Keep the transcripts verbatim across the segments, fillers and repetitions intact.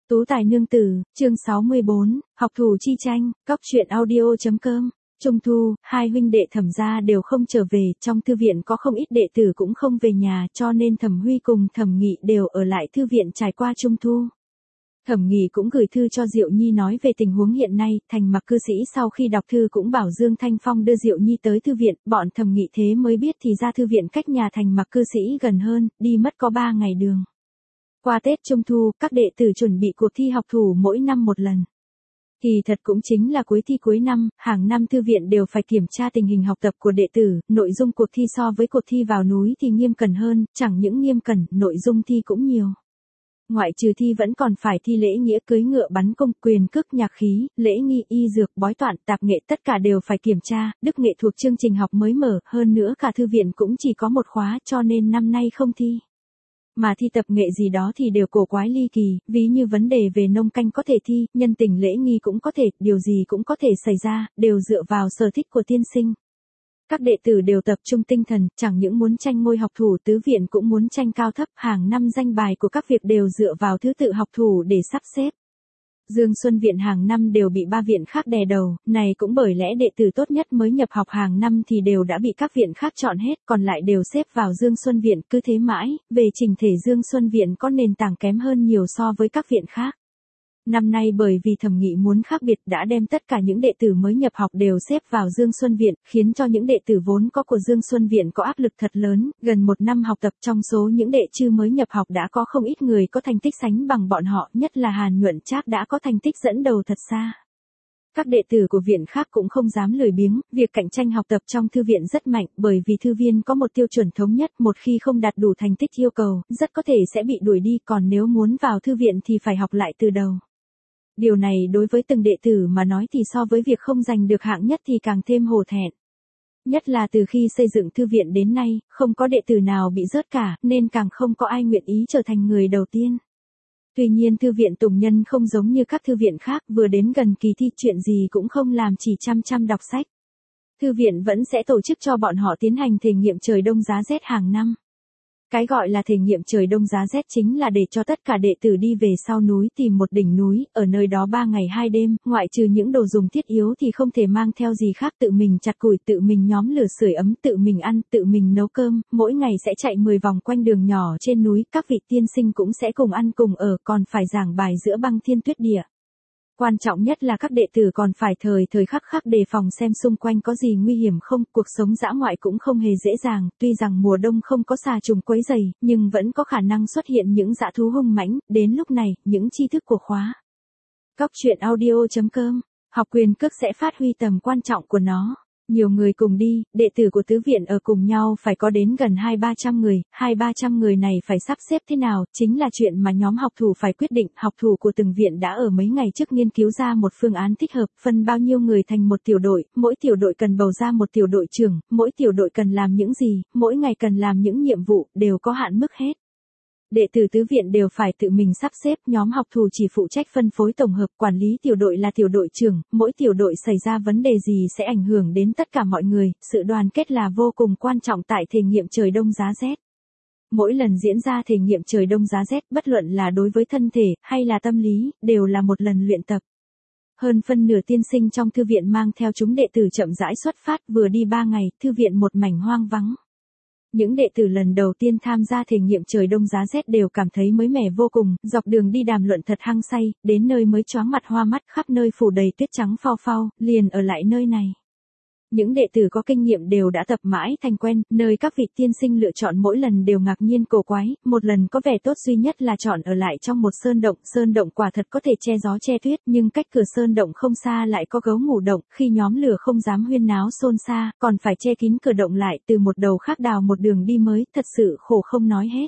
Tú tài nương tử, chương sáu mươi bốn, học thủ chi tranh, cóc truyện audio.com. Trung thu, hai huynh đệ Thẩm gia đều không trở về, trong thư viện có không ít đệ tử cũng không về nhà, cho nên Thẩm Huy cùng Thẩm Nghị đều ở lại thư viện trải qua Trung thu. Thẩm Nghị cũng gửi thư cho Diệu Nhi nói về tình huống hiện nay, Thành Mặc cư sĩ sau khi đọc thư cũng bảo Dương Thanh Phong đưa Diệu Nhi tới thư viện, bọn Thẩm Nghị thế mới biết thì ra thư viện cách nhà Thành Mặc cư sĩ gần hơn, đi mất có ba ngày đường. Qua Tết Trung thu, các đệ tử chuẩn bị cuộc thi học thủ mỗi năm một lần. Thì thật cũng chính là cuối thi cuối năm, hàng năm thư viện đều phải kiểm tra tình hình học tập của đệ tử, nội dung cuộc thi so với cuộc thi vào núi thì nghiêm cẩn hơn, chẳng những nghiêm cẩn, nội dung thi cũng nhiều. Ngoại trừ thi vẫn còn phải thi lễ nghĩa cưới ngựa bắn cung, quyền cước nhạc khí, lễ nghi y dược, bói toán, tạp nghệ tất cả đều phải kiểm tra, đức nghệ thuộc chương trình học mới mở, hơn nữa cả thư viện cũng chỉ có một khóa cho nên năm nay không thi. Mà thi tập nghệ gì đó thì đều cổ quái ly kỳ, ví như vấn đề về nông canh có thể thi, nhân tình lễ nghi cũng có thể, điều gì cũng có thể xảy ra, đều dựa vào sở thích của tiên sinh. Các đệ tử đều tập trung tinh thần, chẳng những muốn tranh ngôi học thủ tứ viện cũng muốn tranh cao thấp, hàng năm danh bài của các việc đều dựa vào thứ tự học thủ để sắp xếp. Dương Xuân Viện hàng năm đều bị ba viện khác đè đầu, này cũng bởi lẽ đệ tử tốt nhất mới nhập học hàng năm thì đều đã bị các viện khác chọn hết, còn lại đều xếp vào Dương Xuân Viện, cứ thế mãi, về trình thể Dương Xuân Viện có nền tảng kém hơn nhiều so với các viện khác. Năm nay bởi vì Thẩm Nghị muốn khác biệt đã đem tất cả những đệ tử mới nhập học đều xếp vào Dương Xuân Viện, khiến cho những đệ tử vốn có của Dương Xuân Viện có áp lực thật lớn, gần một năm học tập trong số những đệ chư mới nhập học đã có không ít người có thành tích sánh bằng bọn họ, nhất là Hàn Nhuận Trác đã có thành tích dẫn đầu thật xa. Các đệ tử của viện khác cũng không dám lười biếng, việc cạnh tranh học tập trong thư viện rất mạnh bởi vì thư viên có một tiêu chuẩn thống nhất, một khi không đạt đủ thành tích yêu cầu, rất có thể sẽ bị đuổi đi, còn nếu muốn vào thư viện thì phải học lại từ đầu. Điều này đối với từng đệ tử mà nói thì so với việc không giành được hạng nhất thì càng thêm hổ thẹn. Nhất là từ khi xây dựng thư viện đến nay, không có đệ tử nào bị rớt cả, nên càng không có ai nguyện ý trở thành người đầu tiên. Tuy nhiên thư viện Tùng Nhân không giống như các thư viện khác, vừa đến gần kỳ thi chuyện gì cũng không làm, chỉ chăm chăm đọc sách. Thư viện vẫn sẽ tổ chức cho bọn họ tiến hành thể nghiệm trời đông giá rét hàng năm. Cái gọi là thể nghiệm trời đông giá rét chính là để cho tất cả đệ tử đi về sau núi tìm một đỉnh núi, ở nơi đó ba ngày hai đêm, ngoại trừ những đồ dùng thiết yếu thì không thể mang theo gì khác, tự mình chặt củi, tự mình nhóm lửa sưởi ấm, tự mình ăn, tự mình nấu cơm, mỗi ngày sẽ chạy mười vòng quanh đường nhỏ trên núi, các vị tiên sinh cũng sẽ cùng ăn cùng ở, còn phải giảng bài giữa băng thiên tuyết địa. Quan trọng nhất là các đệ tử còn phải thời thời khắc khắc đề phòng xem xung quanh có gì nguy hiểm không, cuộc sống dã ngoại cũng không hề dễ dàng, tuy rằng mùa đông không có xà trùng quấy rầy, nhưng vẫn có khả năng xuất hiện những dã thú hung mãnh, đến lúc này, những tri thức của khóa cóc truyện audio.com, học quyền cước sẽ phát huy tầm quan trọng của nó. Nhiều người cùng đi, đệ tử của tứ viện ở cùng nhau phải có đến gần hai ba trăm người, hai ba trăm người này phải sắp xếp thế nào, chính là chuyện mà nhóm học thủ phải quyết định. Học thủ của từng viện đã ở mấy ngày trước nghiên cứu ra một phương án thích hợp, phân bao nhiêu người thành một tiểu đội, mỗi tiểu đội cần bầu ra một tiểu đội trưởng, mỗi tiểu đội cần làm những gì, mỗi ngày cần làm những nhiệm vụ, đều có hạn mức hết. Đệ tử tứ viện đều phải tự mình sắp xếp, nhóm học thủ chỉ phụ trách phân phối tổng hợp, quản lý tiểu đội là tiểu đội trưởng, mỗi tiểu đội xảy ra vấn đề gì sẽ ảnh hưởng đến tất cả mọi người, sự đoàn kết là vô cùng quan trọng tại thể nghiệm trời đông giá rét. Mỗi lần diễn ra thể nghiệm trời đông giá rét, bất luận là đối với thân thể hay là tâm lý, đều là một lần luyện tập. Hơn phân nửa tiên sinh trong thư viện mang theo chúng đệ tử chậm rãi xuất phát, vừa đi ba ngày, thư viện một mảnh hoang vắng. Những đệ tử lần đầu tiên tham gia thể nghiệm trời đông giá rét đều cảm thấy mới mẻ vô cùng, dọc đường đi đàm luận thật hăng say, đến nơi mới choáng mặt hoa mắt, khắp nơi phủ đầy tuyết trắng phao phao, liền ở lại nơi này. Những đệ tử có kinh nghiệm đều đã tập mãi thành quen, nơi các vị tiên sinh lựa chọn mỗi lần đều ngạc nhiên cổ quái, một lần có vẻ tốt duy nhất là chọn ở lại trong một sơn động, sơn động quả thật có thể che gió che tuyết, nhưng cách cửa sơn động không xa lại có gấu ngủ động, khi nhóm lửa không dám huyên náo xôn xa, còn phải che kín cửa động lại, từ một đầu khác đào một đường đi mới, thật sự khổ không nói hết.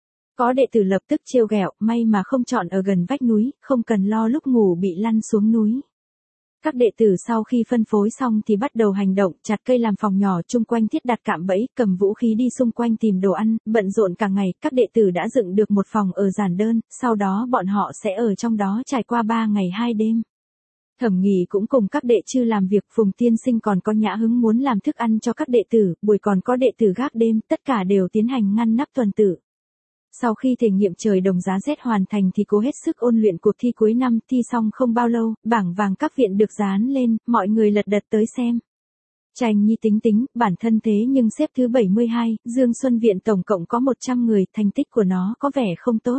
Có đệ tử lập tức trêu ghẹo, may mà không chọn ở gần vách núi, không cần lo lúc ngủ bị lăn xuống núi. Các đệ tử sau khi phân phối xong thì bắt đầu hành động, chặt cây làm phòng nhỏ chung quanh thiết đặt cạm bẫy, cầm vũ khí đi xung quanh tìm đồ ăn, bận rộn cả ngày, các đệ tử đã dựng được một phòng ở giản đơn, sau đó bọn họ sẽ ở trong đó trải qua ba ngày hai đêm. Thẩm Nghị cũng cùng các đệ chư làm việc, Phùng tiên sinh còn có nhã hứng muốn làm thức ăn cho các đệ tử, buổi còn có đệ tử gác đêm, tất cả đều tiến hành ngăn nắp tuần tự. Sau khi thể nghiệm trời đồng giá rét hoàn thành thì cố hết sức ôn luyện cuộc thi cuối năm, thi xong không bao lâu, bảng vàng các viện được dán lên, mọi người lật đật tới xem. Tranh Nhi tính tính, bản thân thế nhưng xếp thứ bảy mươi hai, Dương Xuân Viện tổng cộng có một trăm người, thành tích của nó có vẻ không tốt.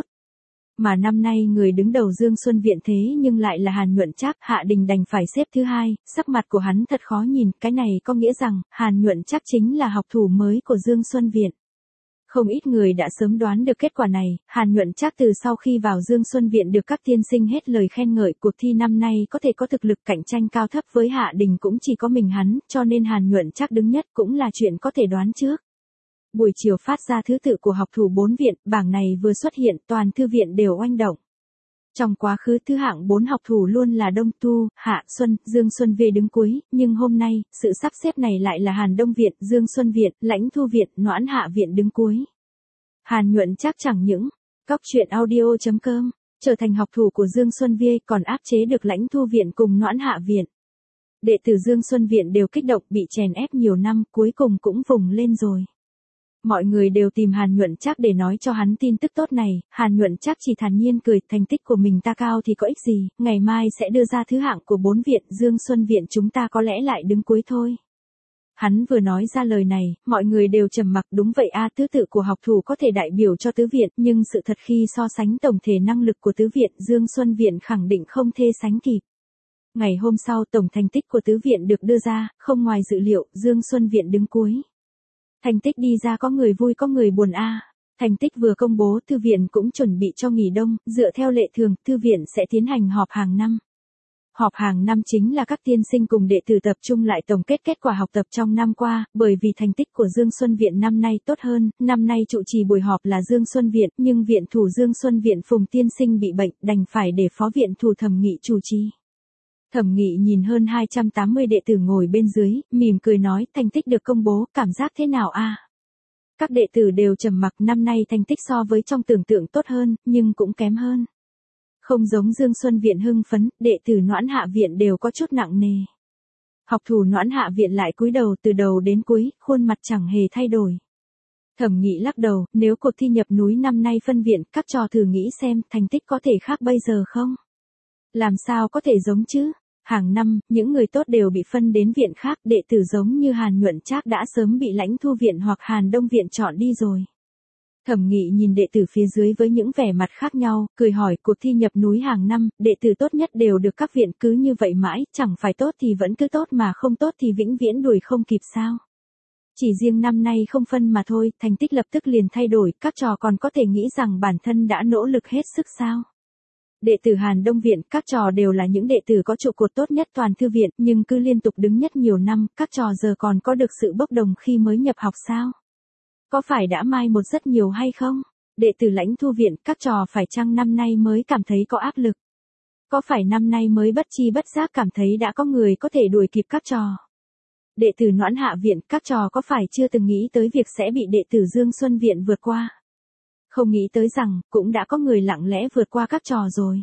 Mà năm nay người đứng đầu Dương Xuân Viện thế nhưng lại là Hàn Nhuận Trác, Hạ Đình đành phải xếp thứ hai, sắc mặt của hắn thật khó nhìn, cái này có nghĩa rằng, Hàn Nhuận Trác chính là học thủ mới của Dương Xuân Viện. Không ít người đã sớm đoán được kết quả này, Hàn Nhuận Trác từ sau khi vào Dương Xuân Viện được các tiên sinh hết lời khen ngợi, cuộc thi năm nay có thể có thực lực cạnh tranh cao thấp với Hạ Đình cũng chỉ có mình hắn, cho nên Hàn Nhuận Trác đứng nhất cũng là chuyện có thể đoán trước. Buổi chiều phát ra thứ tự của học thủ bốn viện, bảng này vừa xuất hiện, toàn thư viện đều oanh động. Trong quá khứ thứ hạng bốn học thủ luôn là Đông Tu, Hạ Xuân, Dương Xuân V đứng cuối, nhưng hôm nay, sự sắp xếp này lại là Hàn Đông Viện, Dương Xuân Viện, Lãnh Thu Viện, Noãn Hạ Viện đứng cuối. Hàn Nhuận Trác chẳng những, Cóc truyện audio chấm com, trở thành học thủ của Dương Xuân V còn áp chế được Lãnh Thu Viện cùng Noãn Hạ Viện. Đệ tử Dương Xuân Viện đều kích động bị chèn ép nhiều năm, cuối cùng cũng vùng lên rồi. Mọi người đều tìm Hàn Nhuận Trác để nói cho hắn tin tức tốt này, Hàn Nhuận Trác chỉ thản nhiên cười, thành tích của mình ta cao thì có ích gì, ngày mai sẽ đưa ra thứ hạng của bốn viện, Dương Xuân Viện chúng ta có lẽ lại đứng cuối thôi. Hắn vừa nói ra lời này, mọi người đều trầm mặc, đúng vậy a, thứ tự của học thủ có thể đại biểu cho tứ viện, nhưng sự thật khi so sánh tổng thể năng lực của tứ viện, Dương Xuân Viện khẳng định không thể sánh kịp. Ngày hôm sau tổng thành tích của tứ viện được đưa ra, không ngoài dự liệu, Dương Xuân Viện đứng cuối. Thành tích đi ra có người vui có người buồn a. Thành tích vừa công bố, thư viện cũng chuẩn bị cho nghỉ đông, dựa theo lệ thường, thư viện sẽ tiến hành họp hàng năm. Họp hàng năm chính là các tiên sinh cùng đệ tử tập trung lại tổng kết kết quả học tập trong năm qua, bởi vì thành tích của Dương Xuân Viện năm nay tốt hơn, năm nay trụ trì buổi họp là Dương Xuân Viện, nhưng viện thủ Dương Xuân Viện Phùng tiên sinh bị bệnh, đành phải để phó viện thủ Thẩm Nghị chủ trì. Thẩm Nghị nhìn hơn hai trăm tám mươi đệ tử ngồi bên dưới, mỉm cười nói, thành tích được công bố, cảm giác thế nào a? Các đệ tử đều trầm mặc, năm nay thành tích so với trong tưởng tượng tốt hơn, nhưng cũng kém hơn. Không giống Dương Xuân Viện hưng phấn, đệ tử Noãn Hạ Viện đều có chút nặng nề. Học thủ Noãn Hạ Viện lại cúi đầu từ đầu đến cuối, khuôn mặt chẳng hề thay đổi. Thẩm Nghị lắc đầu, nếu cuộc thi nhập núi năm nay phân viện, các trò thử nghĩ xem, thành tích có thể khác bây giờ không? Làm sao có thể giống chứ? Hàng năm, những người tốt đều bị phân đến viện khác, đệ tử giống như Hàn Nhuận Trác đã sớm bị Lãnh Thu Viện hoặc Hàn Đông Viện chọn đi rồi. Thẩm Nghị nhìn đệ tử phía dưới với những vẻ mặt khác nhau, cười hỏi, cuộc thi nhập núi hàng năm, đệ tử tốt nhất đều được các viện cứ như vậy mãi, chẳng phải tốt thì vẫn cứ tốt mà không tốt thì vĩnh viễn đuổi không kịp sao? Chỉ riêng năm nay không phân mà thôi, thành tích lập tức liền thay đổi, các trò còn có thể nghĩ rằng bản thân đã nỗ lực hết sức sao? Đệ tử Hàn Đông Viện, các trò đều là những đệ tử có trụ cột tốt nhất toàn thư viện, nhưng cứ liên tục đứng nhất nhiều năm, các trò giờ còn có được sự bốc đồng khi mới nhập học sao? Có phải đã mai một rất nhiều hay không? Đệ tử Lãnh Thu Viện, các trò phải chăng năm nay mới cảm thấy có áp lực? Có phải năm nay mới bất chi bất giác cảm thấy đã có người có thể đuổi kịp các trò? Đệ tử Noãn Hạ Viện, các trò có phải chưa từng nghĩ tới việc sẽ bị đệ tử Dương Xuân Viện vượt qua? Không nghĩ tới rằng, cũng đã có người lặng lẽ vượt qua các trò rồi.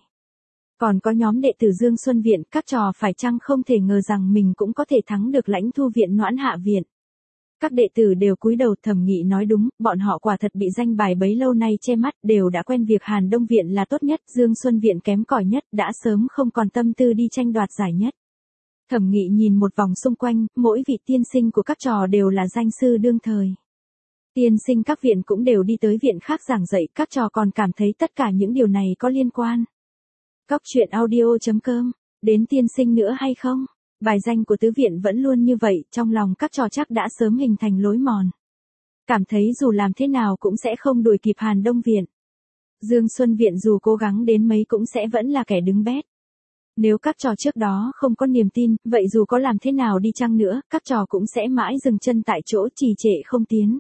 Còn có nhóm đệ tử Dương Xuân Viện, các trò phải chăng không thể ngờ rằng mình cũng có thể thắng được Lãnh Thu Viện Noãn Hạ Viện. Các đệ tử đều cúi đầu, Thẩm Nghị nói đúng, bọn họ quả thật bị danh bài bấy lâu nay che mắt, đều đã quen việc Hàn Đông Viện là tốt nhất, Dương Xuân Viện kém cỏi nhất, đã sớm không còn tâm tư đi tranh đoạt giải nhất. Thẩm Nghị nhìn một vòng xung quanh, mỗi vị tiên sinh của các trò đều là danh sư đương thời. Tiên sinh các viện cũng đều đi tới viện khác giảng dạy, các trò còn cảm thấy tất cả những điều này có liên quan. Cóc truyện audio chấm com, đến tiên sinh nữa hay không? Bài danh của tứ viện vẫn luôn như vậy, trong lòng các trò chắc đã sớm hình thành lối mòn. Cảm thấy dù làm thế nào cũng sẽ không đuổi kịp Hàn Đông Viện. Dương Xuân Viện dù cố gắng đến mấy cũng sẽ vẫn là kẻ đứng bét. Nếu các trò trước đó không có niềm tin, vậy dù có làm thế nào đi chăng nữa, các trò cũng sẽ mãi dừng chân tại chỗ trì trệ không tiến.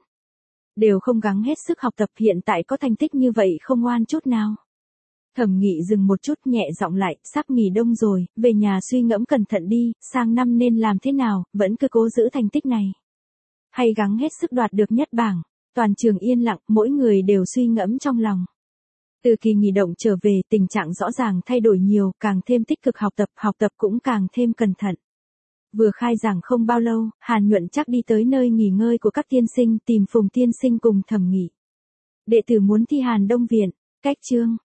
Đều không gắng hết sức học tập, hiện tại có thành tích như vậy không ngoan chút nào. Thẩm Nghị dừng một chút, nhẹ giọng lại, sắp nghỉ đông rồi, về nhà suy ngẫm cẩn thận đi, sang năm nên làm thế nào, vẫn cứ cố giữ thành tích này. Hay gắng hết sức đoạt được nhất bảng. Toàn trường yên lặng, mỗi người đều suy ngẫm trong lòng. Từ kỳ nghỉ đông trở về, tình trạng rõ ràng thay đổi nhiều, càng thêm tích cực học tập, học tập cũng càng thêm cẩn thận. Vừa khai giảng không bao lâu, Hàn Nhuận Trác đi tới nơi nghỉ ngơi của các tiên sinh, tìm Phùng tiên sinh cùng Thẩm Nghị. Đệ tử muốn thi Hàn Đông Viện, cách chương.